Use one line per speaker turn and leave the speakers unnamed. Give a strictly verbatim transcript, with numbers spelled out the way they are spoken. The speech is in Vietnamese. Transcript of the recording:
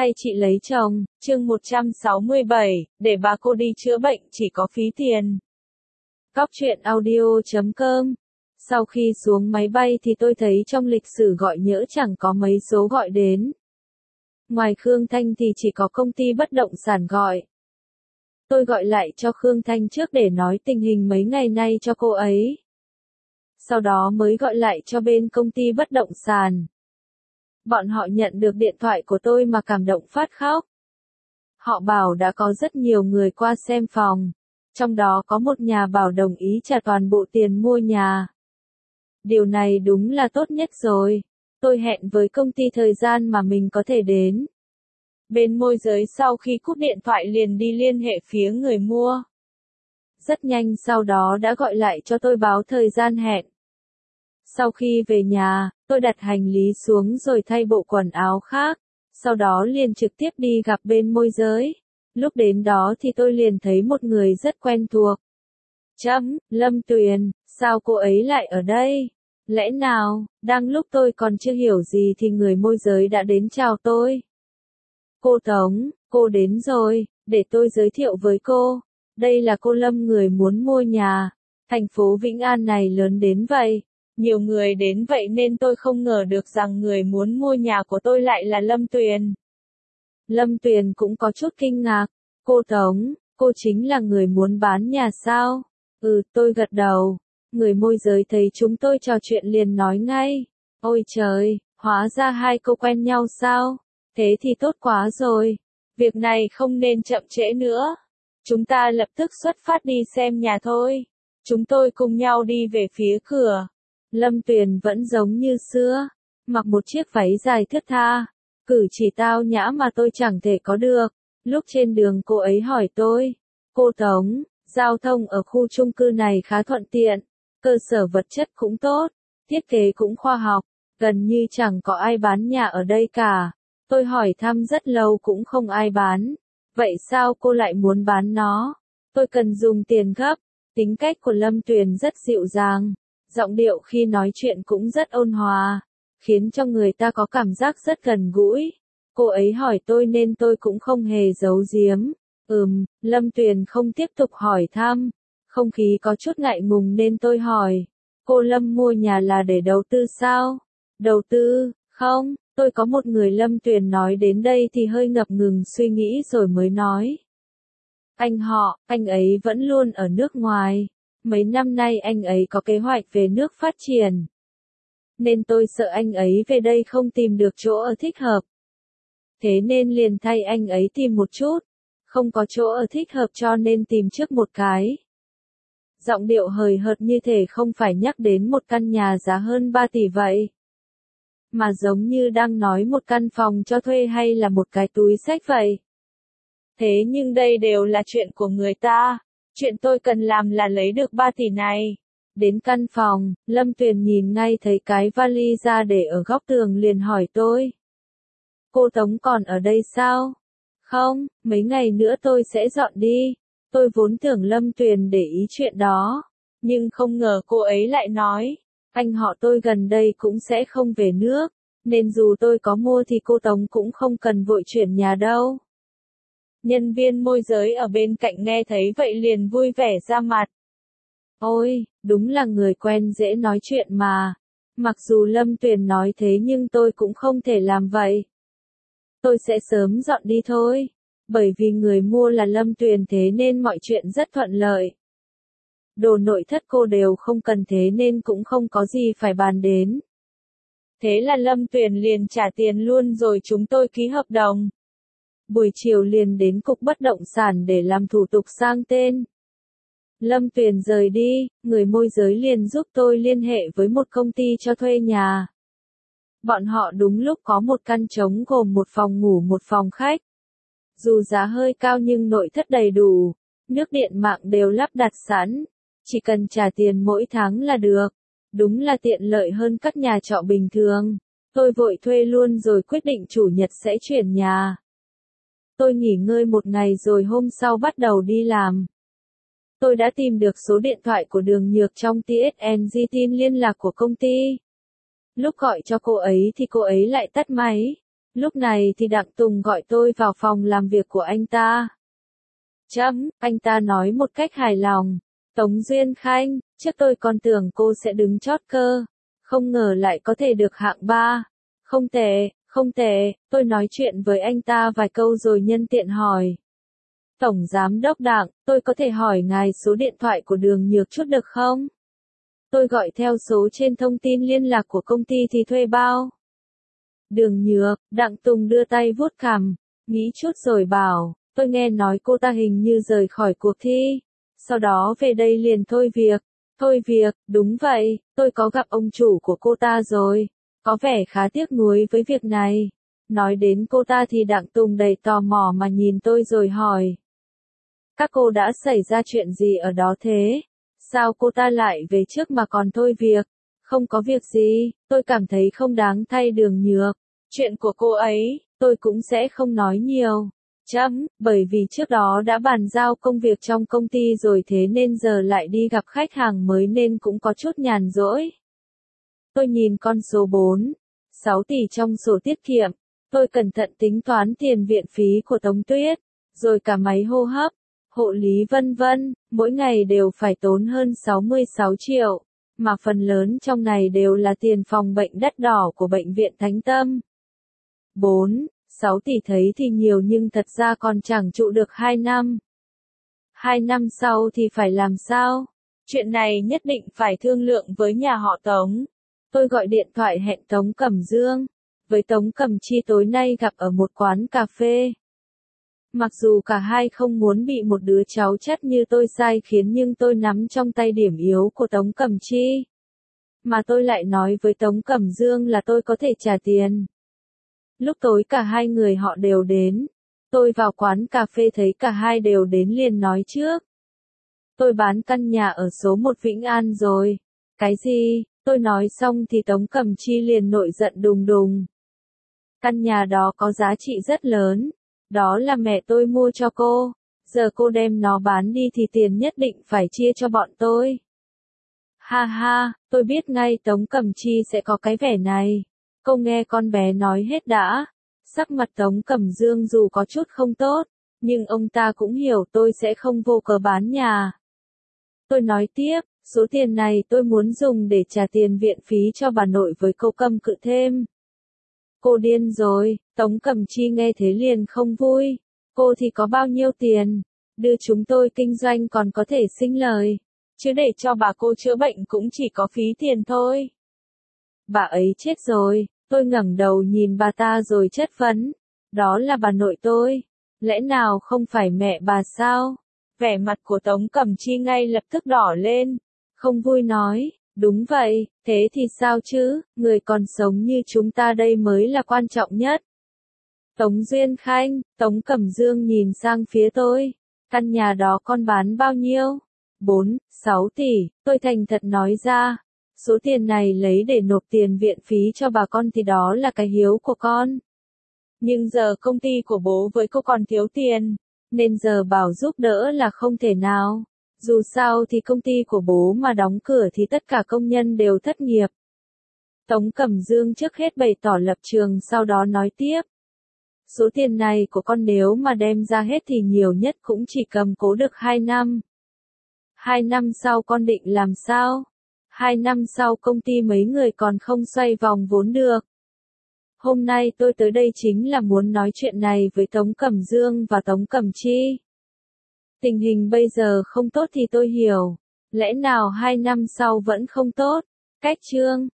hay chị lấy chồng, chương một trăm sáu mươi bảy, để bà cô đi chữa bệnh chỉ có phí tiền. Cóc truyện audio chấm com. Sau khi xuống máy bay thì tôi thấy trong lịch sử gọi nhỡ chẳng có mấy số gọi đến. Ngoài Khương Thanh thì chỉ có công ty bất động sản gọi. Tôi gọi lại cho Khương Thanh trước để nói tình hình mấy ngày nay cho cô ấy. Sau đó mới gọi lại cho bên công ty bất động sản. Bọn họ nhận được điện thoại của tôi mà cảm động phát khóc. Họ bảo đã có rất nhiều người qua xem phòng. Trong đó có một nhà bảo đồng ý trả toàn bộ tiền mua nhà. Điều này đúng là tốt nhất rồi. Tôi hẹn với công ty thời gian mà mình có thể đến. Bên môi giới sau khi cúp điện thoại liền đi liên hệ phía người mua. Rất nhanh sau đó đã gọi lại cho tôi báo thời gian hẹn. Sau khi về nhà, tôi đặt hành lý xuống rồi thay bộ quần áo khác, sau đó liền trực tiếp đi gặp bên môi giới. Lúc đến đó thì tôi liền thấy một người rất quen thuộc. Chấm, Lâm Tuyền, sao cô ấy lại ở đây? Lẽ nào, đang lúc tôi còn chưa hiểu gì thì người môi giới đã đến chào tôi. Cô Tống, cô đến rồi, để tôi giới thiệu với cô. Đây là cô Lâm người muốn mua nhà. Thành phố Vĩnh An này lớn đến vậy. Nhiều người đến vậy nên tôi không ngờ được rằng người muốn mua nhà của tôi lại là Lâm Tuyền. Lâm Tuyền cũng có chút kinh ngạc. Cô Tống, cô chính là người muốn bán nhà sao? Ừ, tôi gật đầu. Người môi giới thấy chúng tôi trò chuyện liền nói ngay. Ôi trời, hóa ra hai cô quen nhau sao? Thế thì tốt quá rồi. Việc này không nên chậm trễ nữa. Chúng ta lập tức xuất phát đi xem nhà thôi. Chúng tôi cùng nhau đi về phía cửa. Lâm Tuyền vẫn giống như xưa, mặc một chiếc váy dài thướt tha, cử chỉ tao nhã mà tôi chẳng thể có được. Lúc trên đường cô ấy hỏi tôi, cô Tống, giao thông ở khu chung cư này khá thuận tiện, cơ sở vật chất cũng tốt, thiết kế cũng khoa học, gần như chẳng có ai bán nhà ở đây cả. Tôi hỏi thăm rất lâu cũng không ai bán, vậy sao cô lại muốn bán nó? Tôi cần dùng tiền gấp. Tính cách của Lâm Tuyền rất dịu dàng. Giọng điệu khi nói chuyện cũng rất ôn hòa, khiến cho người ta có cảm giác rất gần gũi. Cô ấy hỏi tôi nên tôi cũng không hề giấu giếm. Ừm, Lâm Tuyền không tiếp tục hỏi thăm. Không khí có chút ngại ngùng nên tôi hỏi. Cô Lâm mua nhà là để đầu tư sao? Đầu tư, không, tôi có một người. Lâm Tuyền nói đến đây thì hơi ngập ngừng suy nghĩ rồi mới nói. Anh họ, anh ấy vẫn luôn ở nước ngoài. Mấy năm nay anh ấy có kế hoạch về nước phát triển. Nên tôi sợ anh ấy về đây không tìm được chỗ ở thích hợp. Thế nên liền thay anh ấy tìm một chút. Không có chỗ ở thích hợp cho nên tìm trước một cái. Giọng điệu hời hợt như thể không phải nhắc đến một căn nhà giá hơn ba tỷ vậy. Mà giống như đang nói một căn phòng cho thuê hay là một cái túi xách vậy. Thế nhưng đây đều là chuyện của người ta. Chuyện tôi cần làm là lấy được ba tỷ này. Đến căn phòng, Lâm Tuyền nhìn ngay thấy cái vali ra để ở góc tường liền hỏi tôi. Cô Tống còn ở đây sao? Không, mấy ngày nữa tôi sẽ dọn đi. Tôi vốn tưởng Lâm Tuyền để ý chuyện đó. Nhưng không ngờ cô ấy lại nói. Anh họ tôi gần đây cũng sẽ không về nước. Nên dù tôi có mua thì cô Tống cũng không cần vội chuyển nhà đâu. Nhân viên môi giới ở bên cạnh nghe thấy vậy liền vui vẻ ra mặt. Ôi, đúng là người quen dễ nói chuyện mà. Mặc dù Lâm Tuyền nói thế nhưng tôi cũng không thể làm vậy. Tôi sẽ sớm dọn đi thôi. Bởi vì người mua là Lâm Tuyền thế nên mọi chuyện rất thuận lợi. Đồ nội thất cô đều không cần thế nên cũng không có gì phải bàn đến. Thế là Lâm Tuyền liền trả tiền luôn rồi chúng tôi ký hợp đồng. Buổi chiều liền đến cục bất động sản để làm thủ tục sang tên. Lâm Tuyền rời đi, người môi giới liền giúp tôi liên hệ với một công ty cho thuê nhà. Bọn họ đúng lúc có một căn trống gồm một phòng ngủ một phòng khách. Dù giá hơi cao nhưng nội thất đầy đủ, nước điện mạng đều lắp đặt sẵn, chỉ cần trả tiền mỗi tháng là được. Đúng là tiện lợi hơn các nhà trọ bình thường. Tôi vội thuê luôn rồi quyết định chủ nhật sẽ chuyển nhà. Tôi nghỉ ngơi một ngày rồi hôm sau bắt đầu đi làm. Tôi đã tìm được số điện thoại của Đường Nhược trong tê ét en giê tin liên lạc của công ty. Lúc gọi cho cô ấy thì cô ấy lại tắt máy. Lúc này thì Đặng Tùng gọi tôi vào phòng làm việc của anh ta. Chấm, anh ta nói một cách hài lòng. Tống Duyên Khanh, trước tôi còn tưởng cô sẽ đứng chót cơ. Không ngờ lại có thể được hạng ba. Không tệ, không tệ, tôi nói chuyện với anh ta vài câu rồi nhân tiện hỏi. Tổng Giám đốc Đặng, tôi có thể hỏi ngài số điện thoại của Đường Nhược chút được không? Tôi gọi theo số trên thông tin liên lạc của công ty thì thuê bao. Đường Nhược, Đặng Tùng đưa tay vuốt cằm, nghĩ chút rồi bảo, tôi nghe nói cô ta hình như rời khỏi cuộc thi. Sau đó về đây liền thôi việc. Thôi việc, đúng vậy, tôi có gặp ông chủ của cô ta rồi. Có vẻ khá tiếc nuối với việc này. Nói đến cô ta thì Đặng Tùng đầy tò mò mà nhìn tôi rồi hỏi. Các cô đã xảy ra chuyện gì ở đó thế? Sao cô ta lại về trước mà còn thôi việc? Không có việc gì, tôi cảm thấy không đáng thay Đường Nhược. Chuyện của cô ấy, tôi cũng sẽ không nói nhiều. Chấm, bởi vì trước đó đã bàn giao công việc trong công ty rồi thế nên giờ lại đi gặp khách hàng mới nên cũng có chút nhàn rỗi. Tôi nhìn con số bốn, sáu tỷ trong sổ tiết kiệm. Tôi cẩn thận tính toán tiền viện phí của Tống Tuyết, rồi cả máy hô hấp, hộ lý vân vân, mỗi ngày đều phải tốn hơn sáu mươi sáu triệu, mà phần lớn trong này đều là tiền phòng bệnh đắt đỏ của bệnh viện Thánh Tâm. bốn, sáu tỷ thấy thì nhiều nhưng thật ra còn chẳng trụ được hai năm. hai năm sau thì phải làm sao? Chuyện này nhất định phải thương lượng với nhà họ Tống. Tôi gọi điện thoại hẹn Tống Cẩm Dương với Tống Cẩm Chi tối nay gặp ở một quán cà phê. Mặc dù cả hai không muốn bị một đứa cháu chắt như tôi sai khiến nhưng tôi nắm trong tay điểm yếu của Tống Cẩm Chi. Mà tôi lại nói với Tống Cẩm Dương là tôi có thể trả tiền. Lúc tối cả hai người họ đều đến. Tôi vào quán cà phê thấy cả hai đều đến liền nói trước. Tôi bán căn nhà ở số một Vĩnh An rồi. Cái gì? Tôi nói xong thì Tống Cẩm Chi liền nổi giận đùng đùng. Căn nhà đó có giá trị rất lớn. Đó là mẹ tôi mua cho cô. Giờ cô đem nó bán đi thì tiền nhất định phải chia cho bọn tôi. Ha ha, tôi biết ngay Tống Cẩm Chi sẽ có cái vẻ này. Cô nghe con bé nói hết đã. Sắc mặt Tống Cẩm Dương dù có chút không tốt, nhưng ông ta cũng hiểu tôi sẽ không vô cớ bán nhà. Tôi nói tiếp, số tiền này tôi muốn dùng để trả tiền viện phí cho bà nội với cô Câm Cự thêm. Cô điên rồi, Tống Cẩm Chi nghe thế liền không vui. Cô thì có bao nhiêu tiền, đưa chúng tôi kinh doanh còn có thể sinh lời. Chứ để cho bà cô chữa bệnh cũng chỉ có phí tiền thôi. Bà ấy chết rồi, tôi ngẩng đầu nhìn bà ta rồi chất vấn. Đó là bà nội tôi, lẽ nào không phải mẹ bà sao? Vẻ mặt của Tống Cẩm Chi ngay lập tức đỏ lên, không vui nói, đúng vậy, thế thì sao chứ, người còn sống như chúng ta đây mới là quan trọng nhất. Tống Duyên Khanh, Tống Cẩm Dương nhìn sang phía tôi, căn nhà đó con bán bao nhiêu? bốn, sáu tỷ, tôi thành thật nói ra. Số tiền này lấy để nộp tiền viện phí cho bà con thì đó là cái hiếu của con. Nhưng giờ công ty của bố với cô còn thiếu tiền, nên giờ bảo giúp đỡ là không thể nào. Dù sao thì công ty của bố mà đóng cửa thì tất cả công nhân đều thất nghiệp. Tống Cẩm Dương trước hết bày tỏ lập trường sau đó nói tiếp. Số tiền này của con nếu mà đem ra hết thì nhiều nhất cũng chỉ cầm cố được hai năm. Hai năm sau con định làm sao? Hai năm sau công ty mấy người còn không xoay vòng vốn được. Hôm nay tôi tới đây chính là muốn nói chuyện này với Tống Cẩm Dương và Tống Cẩm Chi. Tình hình bây giờ không tốt thì tôi hiểu. Lẽ nào hai năm sau vẫn không tốt? Cách chương